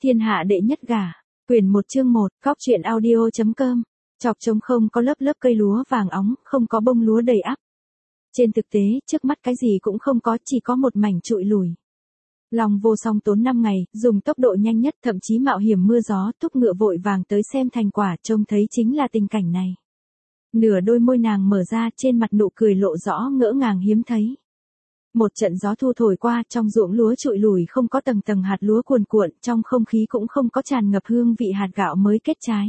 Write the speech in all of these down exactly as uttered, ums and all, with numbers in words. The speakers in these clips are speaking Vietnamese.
Thiên hạ đệ nhất gả. Quyển một chương một, Cóc truyện audio chấm com. Chọc trống không có lớp lớp cây lúa vàng óng, không có bông lúa đầy ắp. Trên thực tế, trước mắt cái gì cũng không có, chỉ có một mảnh trụi lùi. Long Vô Song tốn năm ngày, dùng tốc độ nhanh nhất, thậm chí mạo hiểm mưa gió, thúc ngựa vội vàng tới xem thành quả, trông thấy chính là tình cảnh này. Nửa đôi môi nàng mở ra, trên mặt nụ cười lộ rõ ngỡ ngàng hiếm thấy. Một trận gió thu thổi qua, trong ruộng lúa trụi lùi không có tầng tầng hạt lúa cuồn cuộn, trong không khí cũng không có tràn ngập hương vị hạt gạo mới kết trái.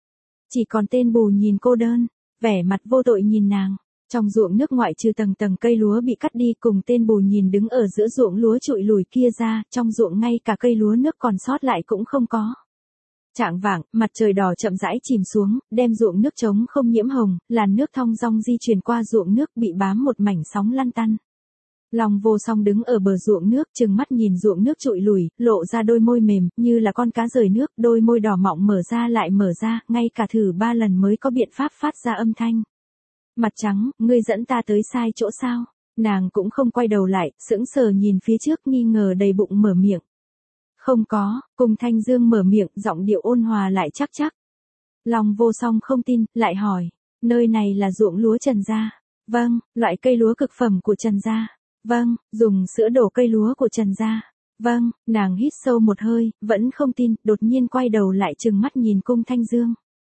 Chỉ còn tên bù nhìn cô đơn, vẻ mặt vô tội nhìn nàng. Trong ruộng nước ngoại trừ tầng tầng cây lúa bị cắt đi, cùng tên bù nhìn đứng ở giữa ruộng lúa trụi lùi kia ra, trong ruộng ngay cả cây lúa nước còn sót lại cũng không có. Chạng vạng, mặt trời đỏ chậm rãi chìm xuống, đem ruộng nước trống không nhiễm hồng, làn nước thong dong di chuyển qua ruộng nước bị bám một mảnh sóng lăn tăn. Long Vô Song đứng ở bờ ruộng nước, trừng mắt nhìn ruộng nước trụi lùi, lộ ra đôi môi mềm, như là con cá rời nước, đôi môi đỏ mọng mở ra lại mở ra, ngay cả thử ba lần mới có biện pháp phát ra âm thanh. Mặt trắng, ngươi dẫn ta tới sai chỗ sao? Nàng cũng không quay đầu lại, sững sờ nhìn phía trước nghi ngờ đầy bụng mở miệng. Không có, Cung Thanh Dương mở miệng, giọng điệu ôn hòa lại chắc chắc. Long Vô Song không tin, lại hỏi, nơi này là ruộng lúa Trần gia? Vâng, loại cây lúa cực phẩm của Trần gia. Vâng, dùng sữa đổ cây lúa của Trần gia. Vâng, nàng hít sâu một hơi, vẫn không tin, đột nhiên quay đầu lại trừng mắt nhìn Cung Thanh Dương.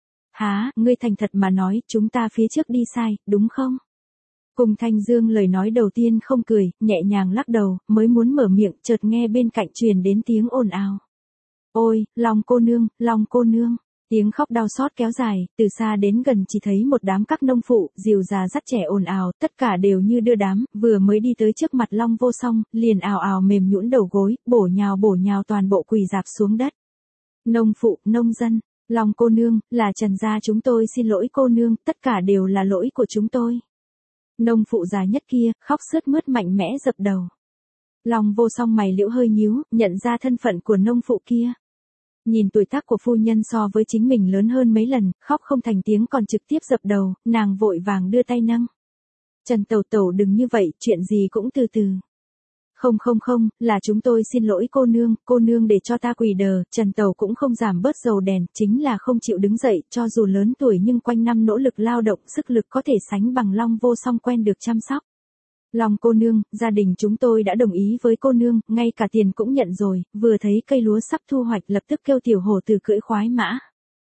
Há, ngươi thành thật mà nói, chúng ta phía trước đi sai, đúng không? Cung Thanh Dương lời nói đầu tiên không cười, nhẹ nhàng lắc đầu, mới muốn mở miệng, chợt nghe bên cạnh truyền đến tiếng ồn ào. Ôi, Long cô nương, Long cô nương. Tiếng khóc đau xót kéo dài, từ xa đến gần chỉ thấy một đám các nông phụ, dìu già dắt trẻ ồn ào, tất cả đều như đưa đám, vừa mới đi tới trước mặt Long Vô Song, liền ào ào mềm nhũn đầu gối, bổ nhào bổ nhào toàn bộ quỳ rạp xuống đất. Nông phụ, nông dân, Long cô nương, là Trần gia chúng tôi xin lỗi cô nương, tất cả đều là lỗi của chúng tôi. Nông phụ già nhất kia, khóc sướt mướt mạnh mẽ dập đầu. Long Vô Song mày liễu hơi nhíu, nhận ra thân phận của nông phụ kia. Nhìn tuổi tác của phu nhân so với chính mình lớn hơn mấy lần, khóc không thành tiếng còn trực tiếp dập đầu, nàng vội vàng đưa tay nâng. Trần tẩu tẩu đừng như vậy, chuyện gì cũng từ từ. Không không không, là chúng tôi xin lỗi cô nương, cô nương để cho ta quỳ đờ, Trần tẩu cũng không giảm bớt dầu đèn, chính là không chịu đứng dậy, cho dù lớn tuổi nhưng quanh năm nỗ lực lao động, sức lực có thể sánh bằng Long Vô Song quen được chăm sóc. Long cô nương, gia đình chúng tôi đã đồng ý với cô nương, ngay cả tiền cũng nhận rồi, vừa thấy cây lúa sắp thu hoạch lập tức kêu tiểu hổ tử cưỡi khoái mã.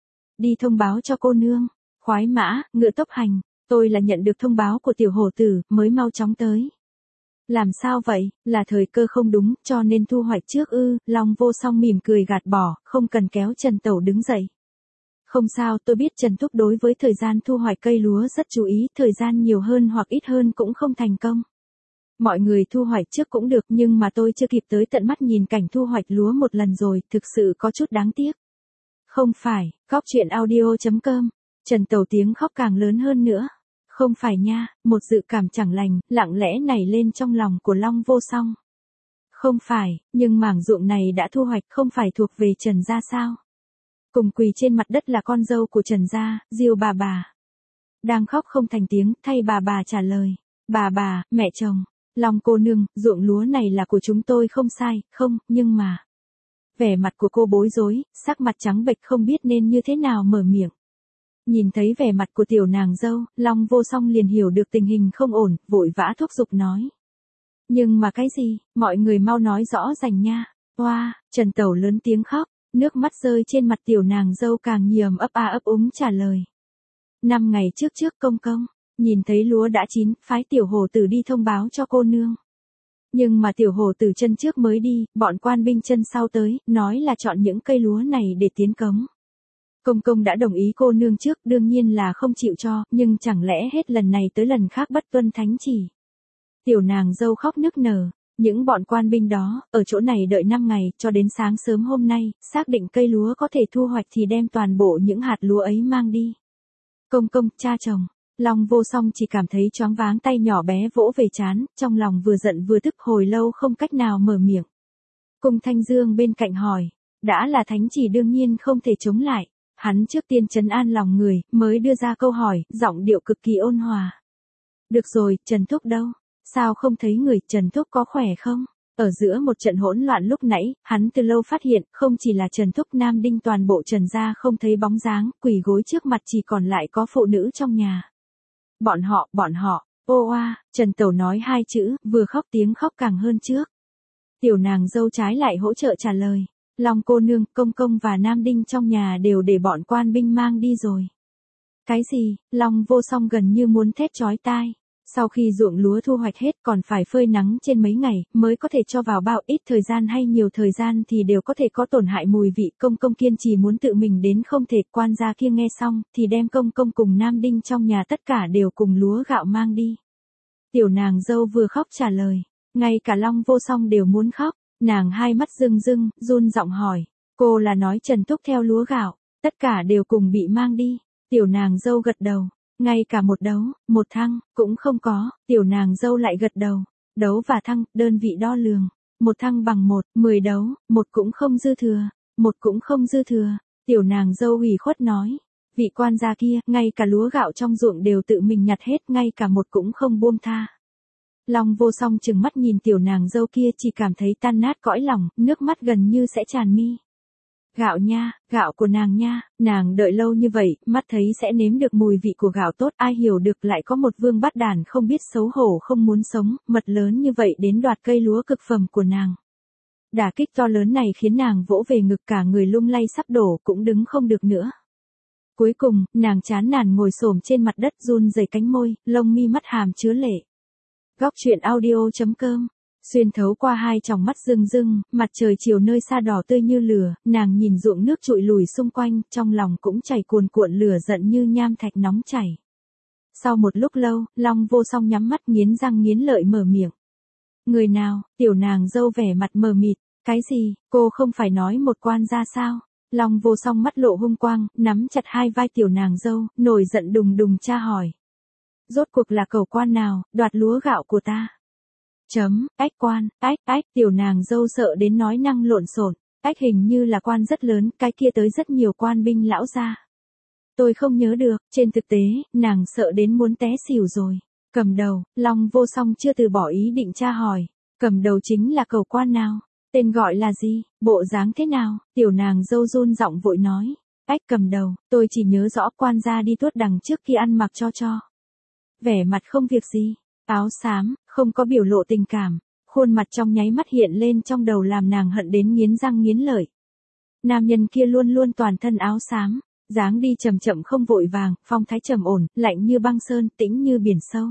Đi thông báo cho cô nương, khoái mã, ngựa tốc hành, tôi là nhận được thông báo của tiểu hổ tử, mới mau chóng tới. Làm sao vậy, là thời cơ không đúng, cho nên thu hoạch trước ư, Long Vô Song mỉm cười gạt bỏ, không cần kéo Trần tẩu đứng dậy. Không sao, tôi biết Trần thúc đối với thời gian thu hoạch cây lúa rất chú ý, thời gian nhiều hơn hoặc ít hơn cũng không thành công. Mọi người thu hoạch trước cũng được nhưng mà tôi chưa kịp tới tận mắt nhìn cảnh thu hoạch lúa một lần rồi, thực sự có chút đáng tiếc. Không phải, Cóc truyện audio chấm com. Trần tẩu tiếng khóc càng lớn hơn nữa. Không phải nha, một dự cảm chẳng lành, lặng lẽ nảy lên trong lòng của Long Vô Song. Không phải, nhưng mảng ruộng này đã thu hoạch không phải thuộc về Trần gia sao? Cùng quỳ trên mặt đất là con dâu của Trần gia, Diêu bà bà. Đang khóc không thành tiếng, thay bà bà trả lời. Bà bà, mẹ chồng. Long cô nương, ruộng lúa này là của chúng tôi không sai, không, nhưng mà. Vẻ mặt của cô bối rối, sắc mặt trắng bệch không biết nên như thế nào mở miệng. Nhìn thấy vẻ mặt của tiểu nàng dâu, Long Vô Song liền hiểu được tình hình không ổn, vội vã thúc giục nói. Nhưng mà cái gì, mọi người mau nói rõ ràng nha. Oa, Trần tẩu lớn tiếng khóc, nước mắt rơi trên mặt tiểu nàng dâu càng nhiều ấp a ấp úng trả lời. Năm ngày trước trước công công. Nhìn thấy lúa đã chín, phái tiểu hổ tử đi thông báo cho cô nương. Nhưng mà tiểu hổ tử chân trước mới đi, bọn quan binh chân sau tới, nói là chọn những cây lúa này để tiến cống. Công công đã đồng ý cô nương trước, đương nhiên là không chịu cho, nhưng chẳng lẽ hết lần này tới lần khác bất tuân thánh chỉ. Tiểu nàng dâu khóc nức nở, những bọn quan binh đó, ở chỗ này đợi năm ngày, cho đến sáng sớm hôm nay, xác định cây lúa có thể thu hoạch thì đem toàn bộ những hạt lúa ấy mang đi. Công công, cha chồng. Long Vô Song chỉ cảm thấy choáng váng, tay nhỏ bé vỗ về trán, trong lòng vừa giận vừa tức, hồi lâu không cách nào mở miệng. Cung Thanh Dương bên cạnh hỏi, đã là thánh chỉ đương nhiên không thể chống lại, hắn trước tiên trấn an lòng người, mới đưa ra câu hỏi, giọng điệu cực kỳ ôn hòa. Được rồi, Trần thúc đâu? Sao không thấy người, Trần thúc có khỏe không? Ở giữa một trận hỗn loạn lúc nãy, hắn từ lâu phát hiện, không chỉ là Trần Thúc Nam Đinh toàn bộ Trần gia không thấy bóng dáng, quỳ gối trước mặt chỉ còn lại có phụ nữ trong nhà. Bọn họ, bọn họ, ô oa, Trần Tẩu nói hai chữ, vừa khóc tiếng khóc càng hơn trước. Tiểu nàng dâu trái lại hỗ trợ trả lời. Long cô nương, công công và Nam Đinh trong nhà đều để bọn quan binh mang đi rồi. Cái gì? Long Vô Song gần như muốn thét chói tai. Sau khi ruộng lúa thu hoạch hết còn phải phơi nắng trên mấy ngày, mới có thể cho vào bao, ít thời gian hay nhiều thời gian thì đều có thể có tổn hại mùi vị. Công công kiên trì muốn tự mình đến không thể. Quan gia kia nghe xong, thì đem công công cùng Nam Đinh trong nhà tất cả đều cùng lúa gạo mang đi. Tiểu nàng dâu vừa khóc trả lời, ngay cả Long Vô Song đều muốn khóc. Nàng hai mắt rưng rưng, run giọng hỏi, cô là nói Trần Thúc theo lúa gạo, tất cả đều cùng bị mang đi. Tiểu nàng dâu gật đầu, ngay cả một đấu, một thăng, cũng không có. Tiểu nàng dâu lại gật đầu, đấu và thăng, đơn vị đo lường, một thăng bằng một, mười đấu, một cũng không dư thừa, một cũng không dư thừa. Tiểu nàng dâu ủy khuất nói, vị quan gia kia, ngay cả lúa gạo trong ruộng đều tự mình nhặt hết, ngay cả một cũng không buông tha. Long Vô Song chừng mắt nhìn tiểu nàng dâu kia, chỉ cảm thấy tan nát cõi lòng, nước mắt gần như sẽ tràn mi. Gạo nha, gạo của nàng nha, nàng đợi lâu như vậy, mắt thấy sẽ nếm được mùi vị của gạo tốt, ai hiểu được lại có một vương bát đàn không biết xấu hổ không muốn sống, mật lớn như vậy đến đoạt cây lúa cực phẩm của nàng. Đả kích to lớn này khiến nàng vỗ về ngực, cả người lung lay sắp đổ, cũng đứng không được nữa. Cuối cùng, nàng chán nản ngồi xổm trên mặt đất, run rẩy cánh môi, lông mi mắt hàm chứa lệ. Góc truyện audio chấm com. Xuyên thấu qua hai tròng mắt rưng rưng, mặt trời chiều nơi xa đỏ tươi như lửa, nàng nhìn ruộng nước trụi lùi xung quanh, trong lòng cũng chảy cuồn cuộn lửa giận như nham thạch nóng chảy. Sau một lúc lâu, Long Vô Song nhắm mắt nghiến răng nghiến lợi mở miệng. Người nào? Tiểu nàng dâu vẻ mặt mờ mịt. Cái gì? Cô không phải nói một quan gia sao? Long Vô Song mắt lộ hung quang, nắm chặt hai vai tiểu nàng dâu, nổi giận đùng đùng tra hỏi. Rốt cuộc là cẩu quan nào, đoạt lúa gạo của ta? Chấm, ách quan, ách, ách, tiểu nàng dâu sợ đến nói năng lộn xộn, ách hình như là quan rất lớn, cái kia tới rất nhiều quan binh lão gia. Tôi không nhớ được, trên thực tế, nàng sợ đến muốn té xỉu rồi. Cầm đầu, Long Vô Song chưa từ bỏ ý định tra hỏi, cầm đầu chính là cẩu quan nào? Tên gọi là gì? Bộ dáng thế nào? Tiểu nàng dâu run giọng vội nói, ách cầm đầu, tôi chỉ nhớ rõ quan gia đi tuốt đằng trước khi ăn mặc cho cho. Vẻ mặt không việc gì, áo xám, không có biểu lộ tình cảm, khuôn mặt trong nháy mắt hiện lên trong đầu làm nàng hận đến nghiến răng nghiến lợi. Nam nhân kia luôn luôn toàn thân áo xám, dáng đi chậm chậm không vội vàng, phong thái trầm ổn, lạnh như băng sơn, tĩnh như biển sâu.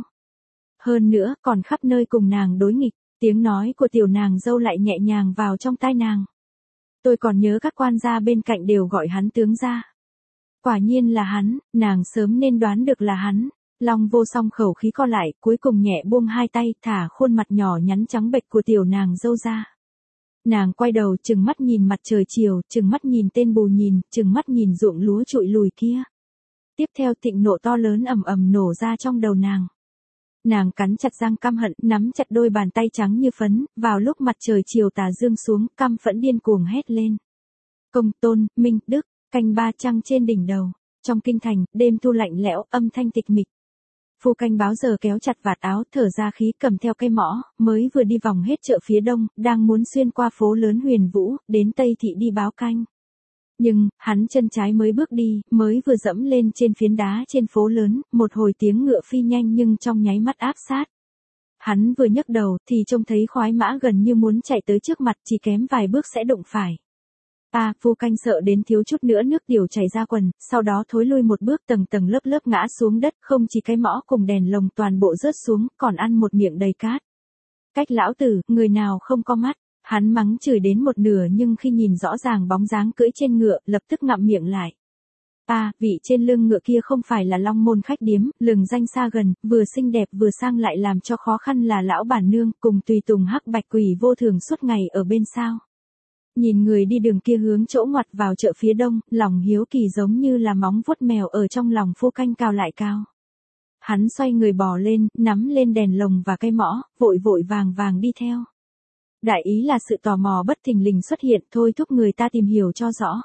Hơn nữa, còn khắp nơi cùng nàng đối nghịch, tiếng nói của tiểu nàng dâu lại nhẹ nhàng vào trong tai nàng. Tôi còn nhớ các quan gia bên cạnh đều gọi hắn tướng gia. Quả nhiên là hắn, nàng sớm nên đoán được là hắn. Long Vô Song khẩu khí co lại, cuối cùng nhẹ buông hai tay, thả khuôn mặt nhỏ nhắn trắng bệch của tiểu nàng dâu ra. Nàng quay đầu, trừng mắt nhìn mặt trời chiều, trừng mắt nhìn tên bù nhìn, trừng mắt nhìn ruộng lúa trụi lùi kia. Tiếp theo thịnh nộ to lớn ầm ầm nổ ra trong đầu nàng. Nàng cắn chặt răng căm hận, nắm chặt đôi bàn tay trắng như phấn, vào lúc mặt trời chiều tà dương xuống, căm phẫn điên cuồng hét lên. Công Tôn, Minh, Đức, canh ba trăng trên đỉnh đầu. Trong kinh thành, đêm thu lạnh lẽo, âm thanh tịch mịch. Phu canh báo giờ kéo chặt vạt áo, thở ra khí, cầm theo cây mõ, mới vừa đi vòng hết chợ phía đông, đang muốn xuyên qua phố lớn Huyền Vũ, đến Tây Thị đi báo canh. Nhưng, hắn chân trái mới bước đi, mới vừa dẫm lên trên phiến đá trên phố lớn, một hồi tiếng ngựa phi nhanh nhưng trong nháy mắt áp sát. Hắn vừa nhấc đầu, thì trông thấy khoái mã gần như muốn chạy tới trước mặt, chỉ kém vài bước sẽ đụng phải. À, phu canh sợ đến thiếu chút nữa nước tiểu chảy ra quần, sau đó thối lui một bước, tầng tầng lớp lớp ngã xuống đất, không chỉ cái mõ cùng đèn lồng toàn bộ rớt xuống, còn ăn một miệng đầy cát. Cách lão tử, người nào không có mắt, hắn mắng chửi đến một nửa nhưng khi nhìn rõ ràng bóng dáng cưỡi trên ngựa, lập tức ngậm miệng lại. À, vị trên lưng ngựa kia không phải là Long Môn khách điếm, lừng danh xa gần, vừa xinh đẹp vừa sang lại làm cho khó khăn là lão bản nương, cùng tùy tùng hắc bạch quỷ vô thường suốt ngày ở bên sao. Nhìn người đi đường kia hướng chỗ ngoặt vào chợ phía đông, lòng hiếu kỳ giống như là móng vuốt mèo ở trong lòng phu canh cao lại cao. Hắn xoay người bò lên, nắm lên đèn lồng và cây mõ, vội vội vàng vàng đi theo. Đại ý là sự tò mò bất thình lình xuất hiện, thôi thúc người ta tìm hiểu cho rõ.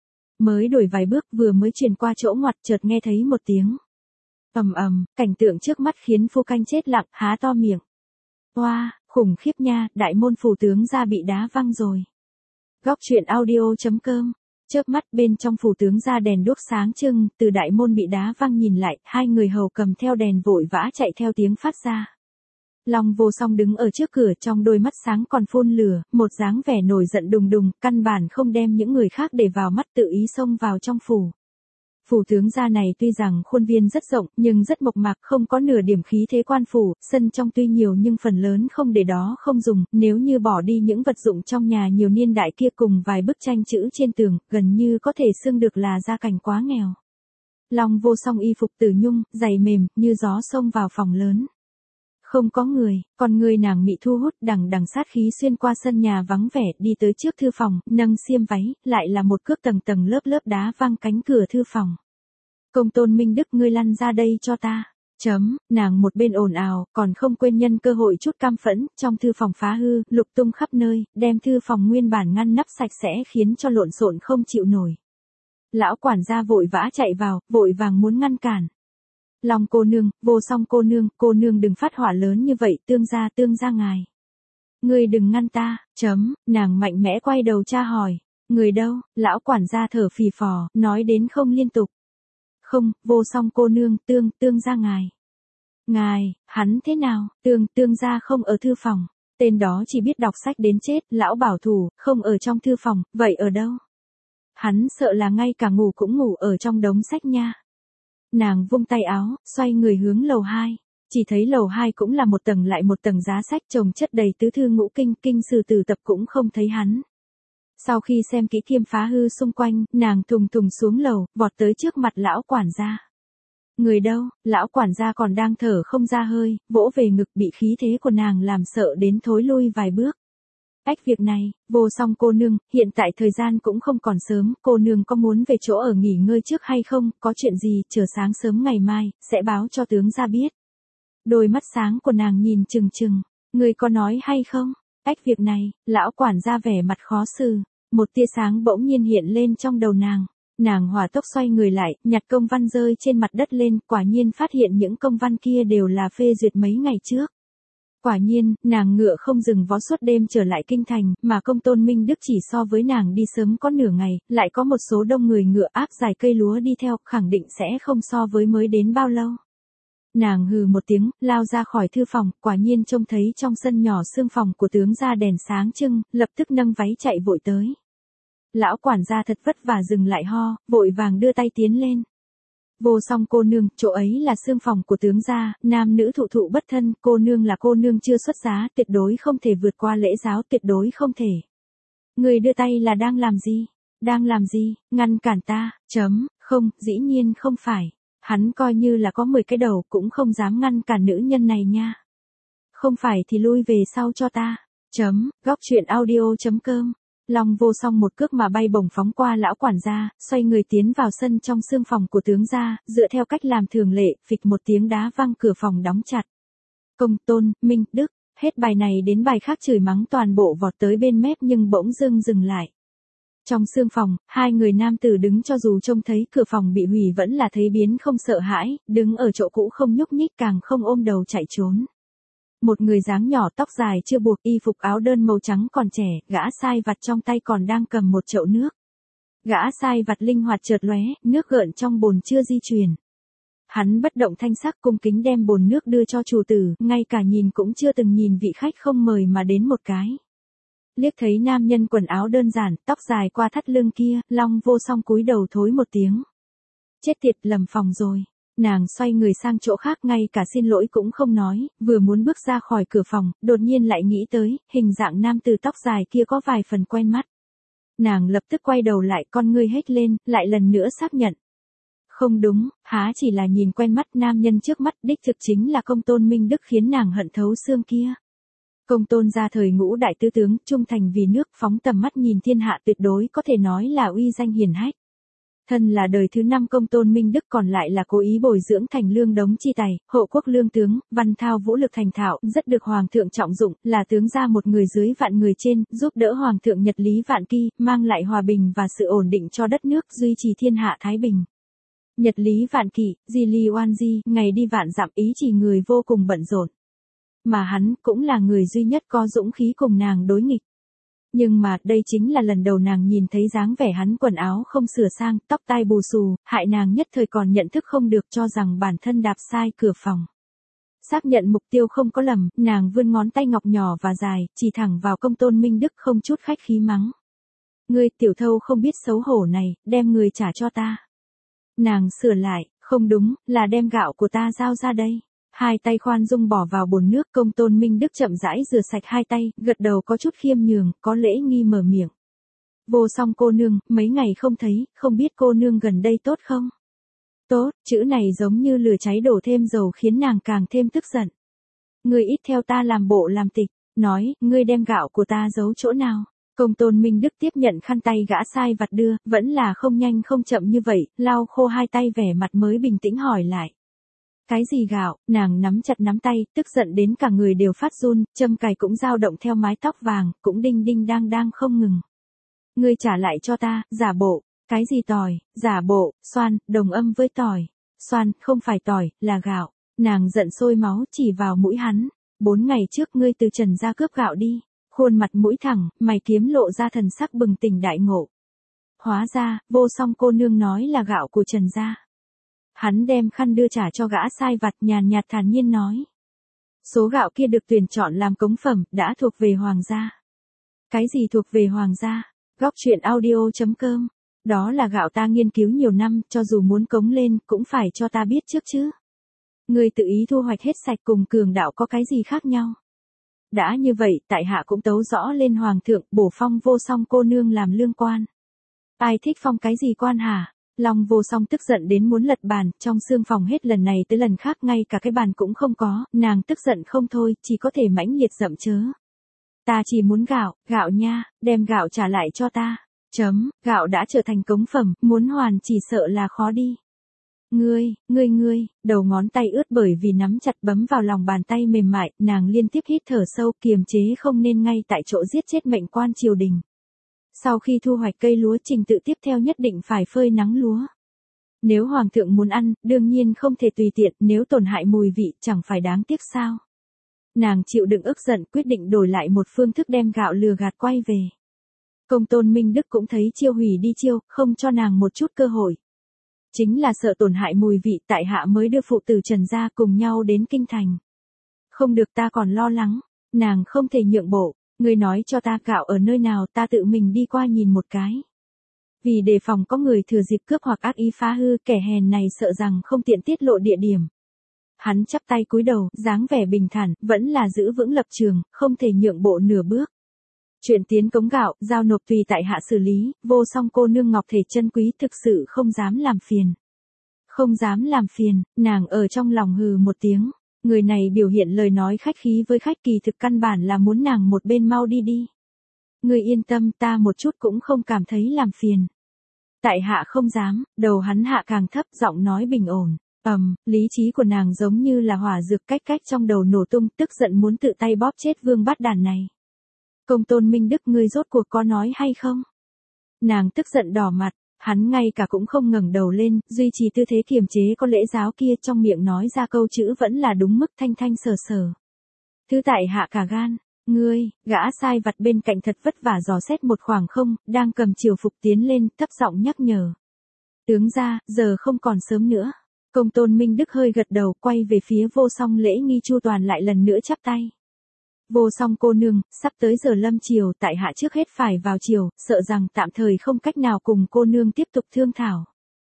Mới đuổi vài bước, vừa mới truyền qua chỗ ngoặt, chợt nghe thấy một tiếng ầm ầm, cảnh tượng trước mắt khiến phu canh chết lặng, há to miệng. Oa, Khủng khiếp nha, đại môn phủ tướng gia bị đá văng rồi. Góc truyện audio.com. Chớp mắt bên trong phủ tướng gia đèn đuốc sáng trưng, từ đại môn bị đá văng nhìn lại, hai người hầu cầm theo đèn vội vã chạy theo tiếng phát ra. Long Vô Song đứng ở trước cửa, trong đôi mắt sáng còn phun lửa, một dáng vẻ nổi giận đùng đùng, căn bản không đem những người khác để vào mắt, tự ý xông vào trong phủ. Phủ tướng gia này tuy rằng khuôn viên rất rộng, nhưng rất mộc mạc, không có nửa điểm khí thế quan phủ, sân trong tuy nhiều nhưng phần lớn không để đó không dùng, nếu như bỏ đi những vật dụng trong nhà nhiều niên đại kia cùng vài bức tranh chữ trên tường, gần như có thể xưng được là gia cảnh quá nghèo. Long Vô Song y phục tử nhung, giày mềm, như gió xông vào phòng lớn. Không có người, còn người nàng mị thu hút, đằng đằng sát khí xuyên qua sân nhà vắng vẻ, đi tới trước thư phòng, nâng xiêm váy, lại là một cước tầng tầng lớp lớp đá văng cánh cửa thư phòng. Công Tôn Minh Đức, ngươi lăn ra đây cho ta. Chấm, nàng một bên ồn ào, còn không quên nhân cơ hội chút cam phẫn, trong thư phòng phá hư, lục tung khắp nơi, đem thư phòng nguyên bản ngăn nắp sạch sẽ khiến cho lộn xộn không chịu nổi. Lão quản gia vội vã chạy vào, vội vàng muốn ngăn cản. Long cô nương, Vô Song cô nương, cô nương đừng phát hỏa lớn như vậy, tương gia tương gia ngài. Ngươi đừng ngăn ta, chấm, nàng mạnh mẽ quay đầu tra hỏi. Người đâu, lão quản gia thở phì phò, nói đến không liên tục. Không, Vô Song cô nương, tương, tương gia ngài. Ngài, hắn thế nào, tương, tương gia không ở thư phòng. Tên đó chỉ biết đọc sách đến chết, lão bảo thủ, không ở trong thư phòng, vậy ở đâu? Hắn sợ là ngay cả ngủ cũng ngủ ở trong đống sách nha. Nàng vung tay áo, xoay người hướng lầu hai. Chỉ thấy lầu hai cũng là một tầng lại một tầng giá sách chồng chất đầy tứ thư ngũ kinh, kinh sử tử tập cũng không thấy hắn. Sau khi xem kỹ thiêm phá hư xung quanh, nàng thùng thùng xuống lầu, vọt tới trước mặt lão quản gia. Người đâu, lão quản gia còn đang thở không ra hơi, vỗ về ngực, bị khí thế của nàng làm sợ đến thối lui vài bước. Ách, việc này, Vô Song cô nương, hiện tại thời gian cũng không còn sớm, cô nương có muốn về chỗ ở nghỉ ngơi trước hay không, có chuyện gì, chờ sáng sớm ngày mai, sẽ báo cho tướng gia biết. Đôi mắt sáng của nàng nhìn chừng chừng, người có nói hay không? Ách, việc này, lão quản gia vẻ mặt khó xử, một tia sáng bỗng nhiên hiện lên trong đầu nàng. Nàng hỏa tốc xoay người lại, nhặt công văn rơi trên mặt đất lên, quả nhiên phát hiện những công văn kia đều là phê duyệt mấy ngày trước. Quả nhiên, nàng ngựa không dừng vó suốt đêm trở lại kinh thành, mà Công Tôn Minh Đức chỉ so với nàng đi sớm có nửa ngày, lại có một số đông người ngựa áp dài cây lúa đi theo, khẳng định sẽ không so với mới đến bao lâu. Nàng hừ một tiếng, lao ra khỏi thư phòng, quả nhiên trông thấy trong sân nhỏ xương phòng của tướng gia đèn sáng trưng, lập tức nâng váy chạy vội tới. Lão quản gia thật vất vả dừng lại ho, vội vàng đưa tay tiến lên. Vô Song cô nương, chỗ ấy là xương phòng của tướng gia, nam nữ thụ thụ bất thân, cô nương là cô nương chưa xuất giá, tuyệt đối không thể vượt qua lễ giáo, tuyệt đối không thể. Người đưa tay là đang làm gì? Đang làm gì? Ngăn cản ta, chấm, không, dĩ nhiên không phải. Hắn coi như là có mười cái đầu cũng không dám ngăn cản nữ nhân này nha. Không phải thì lui về sau cho ta. Chấm, góc truyện audio.com. Long Vô Song một cước mà bay bổng phóng qua lão quản gia, xoay người tiến vào sân trong xương phòng của tướng gia, dựa theo cách làm thường lệ, phịch một tiếng đá văng cửa phòng đóng chặt. Công Tôn Minh Đức, hết bài này đến bài khác chửi mắng toàn bộ vọt tới bên mép nhưng bỗng dưng dừng lại. Trong xương phòng, hai người nam tử đứng cho dù trông thấy cửa phòng bị hủy vẫn là thấy biến không sợ hãi, đứng ở chỗ cũ không nhúc nhích càng không ôm đầu chạy trốn. Một người dáng nhỏ tóc dài chưa buộc y phục áo đơn màu trắng còn trẻ, gã sai vặt trong tay còn đang cầm một chậu nước. Gã sai vặt linh hoạt chợt lóe, nước gợn trong bồn chưa di chuyển. Hắn bất động thanh sắc cung kính đem bồn nước đưa cho chủ tử, ngay cả nhìn cũng chưa từng nhìn vị khách không mời mà đến một cái. Liếc thấy nam nhân quần áo đơn giản, tóc dài qua thắt lưng kia, Long Vô Song cúi đầu thối một tiếng. Chết tiệt, lầm phòng rồi. Nàng xoay người sang chỗ khác, ngay cả xin lỗi cũng không nói, vừa muốn bước ra khỏi cửa phòng, đột nhiên lại nghĩ tới, hình dạng nam tử tóc dài kia có vài phần quen mắt. Nàng lập tức quay đầu lại, con ngươi hét lên, lại lần nữa xác nhận. Không đúng, há chỉ là nhìn quen mắt, nam nhân trước mắt đích thực chính là Công Tôn Minh Đức khiến nàng hận thấu xương kia. Công Tôn gia thời ngũ đại tứ tướng, trung thành vì nước, phóng tầm mắt nhìn thiên hạ, tuyệt đối có thể nói là uy danh hiển hách. Thân là đời thứ năm Công Tôn Minh Đức, còn lại là cố ý bồi dưỡng thành lương đống chi tài, hộ quốc lương tướng, văn thao vũ lực thành thạo, rất được hoàng thượng trọng dụng, là tướng gia một người dưới vạn người trên, giúp đỡ hoàng thượng nhật lý vạn kỳ, mang lại hòa bình và sự ổn định cho đất nước, duy trì thiên hạ thái bình. Nhật lý vạn kỷ, di li oan di, ngày đi vạn dặm, ý chỉ người vô cùng bận rộn. mà hắn cũng là người duy nhất có dũng khí cùng nàng đối nghịch. Nhưng mà đây chính là lần đầu nàng nhìn thấy dáng vẻ hắn quần áo không sửa sang, tóc tai bù xù, hại nàng nhất thời còn nhận thức không được cho rằng bản thân đạp sai cửa phòng. Xác nhận mục tiêu không có lầm, nàng vươn ngón tay ngọc nhỏ và dài, chỉ thẳng vào Công Tôn Minh Đức không chút khách khí mắng. Ngươi tiểu thâu không biết xấu hổ này, đem người trả cho ta. Nàng sửa lại, không đúng, là đem gạo của ta giao ra đây. Hai tay khoan dung bỏ vào bồn nước. Công Tôn Minh Đức chậm rãi rửa sạch hai tay, gật đầu có chút khiêm nhường, có lễ nghi mở miệng. Vô Song cô nương, mấy ngày không thấy, không biết cô nương gần đây tốt không? Tốt, chữ này giống như lửa cháy đổ thêm dầu khiến nàng càng thêm tức giận. Ngươi ít theo ta làm bộ làm tịch, nói, ngươi đem gạo của ta giấu chỗ nào? Công Tôn Minh Đức tiếp nhận khăn tay gã sai vặt đưa, vẫn là không nhanh không chậm như vậy, lau khô hai tay vẻ mặt mới bình tĩnh hỏi lại. Cái gì gạo? Nàng nắm chặt nắm tay, tức giận đến cả người đều phát run, châm cài cũng dao động theo mái tóc vàng, cũng đinh đinh đang đang không ngừng. Ngươi trả lại cho ta, giả bộ. Cái gì tỏi, giả bộ, xoan, đồng âm với tỏi. Xoan, không phải tỏi, là gạo. Nàng giận sôi máu chỉ vào mũi hắn. Bốn ngày trước ngươi từ Trần gia cướp gạo đi. Khuôn mặt mũi thẳng, mày kiếm lộ ra thần sắc bừng tỉnh đại ngộ. Hóa ra, Vô Song cô nương nói là gạo của Trần gia. Hắn đem khăn đưa trả cho gã sai vặt, nhàn nhạt thản nhiên nói. Số gạo kia được tuyển chọn làm cống phẩm, đã thuộc về hoàng gia. Cái gì thuộc về hoàng gia? Góc truyện audio chấm com. Đó là gạo ta nghiên cứu nhiều năm, cho dù muốn cống lên, cũng phải cho ta biết trước chứ. Ngươi tự ý thu hoạch hết sạch cùng cường đạo có cái gì khác nhau? Đã như vậy, tại hạ cũng tấu rõ lên hoàng thượng, bổ phong Vô Song cô nương làm lương quan. Ai thích phong cái gì quan hả? Long Vô Song tức giận đến muốn lật bàn, trong xương phòng hết lần này tới lần khác ngay cả cái bàn cũng không có, nàng tức giận không thôi, chỉ có thể mãnh liệt dậm chớ. Ta chỉ muốn gạo, gạo nha, đem gạo trả lại cho ta. Chấm, gạo đã trở thành cống phẩm, muốn hoàn chỉ sợ là khó đi. Ngươi, ngươi ngươi, đầu ngón tay ướt bởi vì nắm chặt bấm vào lòng bàn tay mềm mại, nàng liên tiếp hít thở sâu, kiềm chế không nên ngay tại chỗ giết chết mệnh quan triều đình. Sau khi thu hoạch cây lúa, trình tự tiếp theo nhất định phải phơi nắng lúa. Nếu hoàng thượng muốn ăn, đương nhiên không thể tùy tiện, nếu tổn hại mùi vị, chẳng phải đáng tiếc sao. Nàng chịu đựng ức giận, quyết định đổi lại một phương thức đem gạo lừa gạt quay về. Công Tôn Minh Đức cũng thấy chiêu hủy đi chiêu, không cho nàng một chút cơ hội. Chính là sợ tổn hại mùi vị, tại hạ mới đưa phụ tử Trần gia cùng nhau đến kinh thành. Không được, ta còn lo lắng, nàng không thể nhượng bộ, ngươi nói cho ta gạo ở nơi nào, ta tự mình đi qua nhìn một cái. Vì đề phòng có người thừa dịp cướp hoặc ác ý phá hư, kẻ hèn này sợ rằng không tiện tiết lộ địa điểm. Hắn chắp tay cúi đầu, dáng vẻ bình thản, vẫn là giữ vững lập trường, không thể nhượng bộ nửa bước. Chuyện tiến cống gạo, giao nộp tùy tại hạ xử lý, Vô Song cô nương ngọc thể chân quý, thực sự không dám làm phiền. Không dám làm phiền, nàng ở trong lòng hừ một tiếng, người này biểu hiện lời nói khách khí với khách, kỳ thực căn bản là muốn nàng một bên mau đi đi. Ngươi yên tâm, ta một chút cũng không cảm thấy làm phiền. Tại hạ không dám, đầu hắn hạ càng thấp, giọng nói bình ổn. Ầm, um, lý trí của nàng giống như là hỏa dược cách cách trong đầu nổ tung, tức giận muốn tự tay bóp chết vương bát đàn này. Công Tôn Minh Đức, ngươi rốt cuộc có nói hay không? Nàng tức giận đỏ mặt, hắn ngay cả cũng không ngẩng đầu lên, duy trì tư thế kiềm chế có lễ giáo kia, trong miệng nói ra câu chữ vẫn là đúng mức thanh thanh sờ sờ. Thứ tại hạ cả gan, ngươi, gã sai vặt bên cạnh thật vất vả dò xét một khoảng không, đang cầm chiều phục tiến lên, thấp giọng nhắc nhở. Tướng ra, giờ không còn sớm nữa. Công Tôn Minh Đức hơi gật đầu, quay về phía Vô Song lễ nghi chu toàn lại lần nữa chắp tay. Vô Song cô nương, sắp tới giờ lâm chiều, tại hạ trước hết phải vào chiều, sợ rằng tạm thời không cách nào cùng cô nương tiếp tục thương thảo.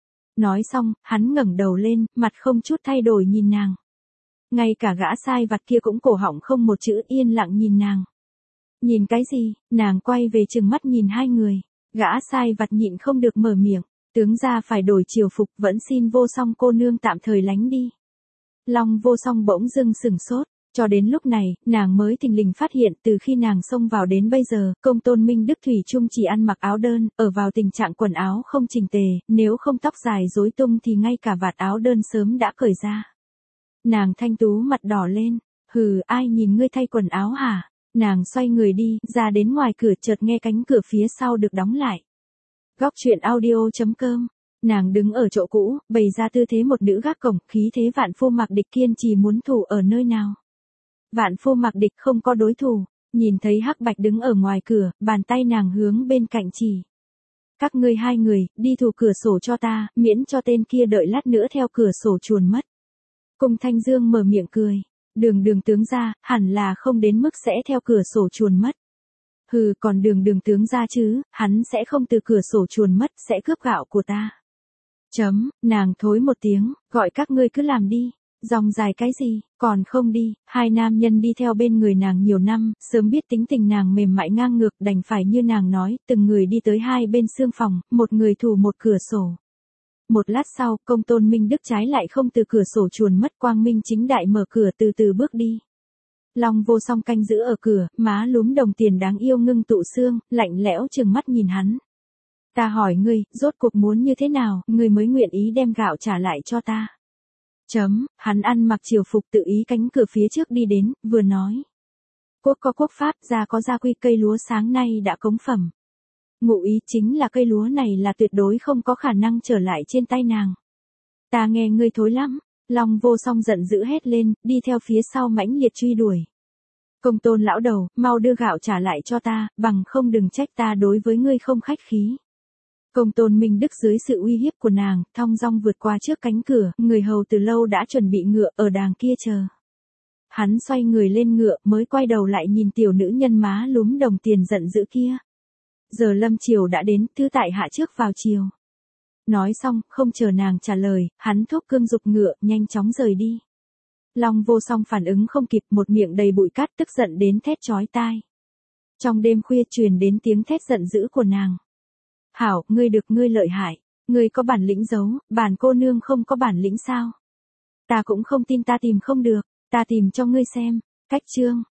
Nói xong, hắn ngẩng đầu lên, mặt không chút thay đổi nhìn nàng. Ngay cả gã sai vặt kia cũng cổ họng không một chữ, yên lặng nhìn nàng. Nhìn cái gì? Nàng quay về trừng mắt nhìn hai người. Gã sai vặt nhịn không được mở miệng. Tướng gia phải đổi triều phục, vẫn xin Vô Song cô nương tạm thời lánh đi. Long Vô Song bỗng dưng sửng sốt. Cho đến lúc này, nàng mới thình lình phát hiện, từ khi nàng xông vào đến bây giờ, Công Tôn Minh Đức thủy chung chỉ ăn mặc áo đơn, ở vào tình trạng quần áo không chỉnh tề, nếu không tóc dài rối tung thì ngay cả vạt áo đơn sớm đã cởi ra. Nàng thanh tú mặt đỏ lên, hừ, ai nhìn ngươi thay quần áo hả? Nàng xoay người đi, ra đến ngoài cửa, chợt nghe cánh cửa phía sau được đóng lại. Góc truyện audio chấm com. Nàng đứng ở chỗ cũ, bày ra tư thế một nữ gác cổng, khí thế vạn phu mặc địch, kiên trì muốn thủ ở nơi nào. Vạn phu mặc địch không có đối thủ, nhìn thấy Hắc Bạch đứng ở ngoài cửa, bàn tay nàng hướng bên cạnh chỉ. Các ngươi hai người, đi thủ cửa sổ cho ta, miễn cho tên kia đợi lát nữa theo cửa sổ chuồn mất. Cung Thanh Dương mở miệng cười. Đường đường tướng gia, hẳn là không đến mức sẽ theo cửa sổ chuồn mất. Hừ, còn đường đường tướng gia chứ, hắn sẽ không từ cửa sổ chuồn mất, sẽ cướp gạo của ta. Chấm, nàng thối một tiếng, gọi các ngươi cứ làm đi. Dòng dài cái gì, còn không đi. Hai nam nhân đi theo bên người nàng nhiều năm, sớm biết tính tình nàng mềm mại ngang ngược, đành phải như nàng nói, từng người đi tới hai bên xương phòng, một người thủ một cửa sổ. Một lát sau, Công Tôn Minh Đức trái lại không từ cửa sổ chuồn mất, quang minh chính đại mở cửa từ từ bước đi. Long Vô Song canh giữ ở cửa, má lúm đồng tiền đáng yêu ngưng tụ xương, lạnh lẽo trừng mắt nhìn hắn. Ta hỏi ngươi, rốt cuộc muốn như thế nào, ngươi mới nguyện ý đem gạo trả lại cho ta. Chấm, hắn ăn mặc triều phục tự ý cánh cửa phía trước đi đến, vừa nói. Quốc có quốc pháp, gia có gia quy, cây lúa sáng nay đã cống phẩm. Ngụ ý chính là cây lúa này là tuyệt đối không có khả năng trở lại trên tay nàng. Ta nghe ngươi thối lắm, Long Vô Song giận dữ hét lên, đi theo phía sau mãnh liệt truy đuổi. Công Tôn lão đầu, mau đưa gạo trả lại cho ta, bằng không đừng trách ta đối với ngươi không khách khí. Công Tôn Minh Đức dưới sự uy hiếp của nàng, thong dong vượt qua trước cánh cửa, người hầu từ lâu đã chuẩn bị ngựa ở đàng kia chờ. Hắn xoay người lên ngựa mới quay đầu lại nhìn tiểu nữ nhân má lúm đồng tiền giận dữ kia. Giờ lâm chiều đã đến, thứ tại hạ trước vào chiều. Nói xong, không chờ nàng trả lời, hắn thúc cương dục ngựa, nhanh chóng rời đi. Long Vô Song phản ứng không kịp, một miệng đầy bụi cát, tức giận đến thét chói tai. Trong đêm khuya truyền đến tiếng thét giận dữ của nàng. Hảo, ngươi được ngươi lợi hại, ngươi có bản lĩnh giấu, bản cô nương không có bản lĩnh sao? Ta cũng không tin ta tìm không được, ta tìm cho ngươi xem. Cách chương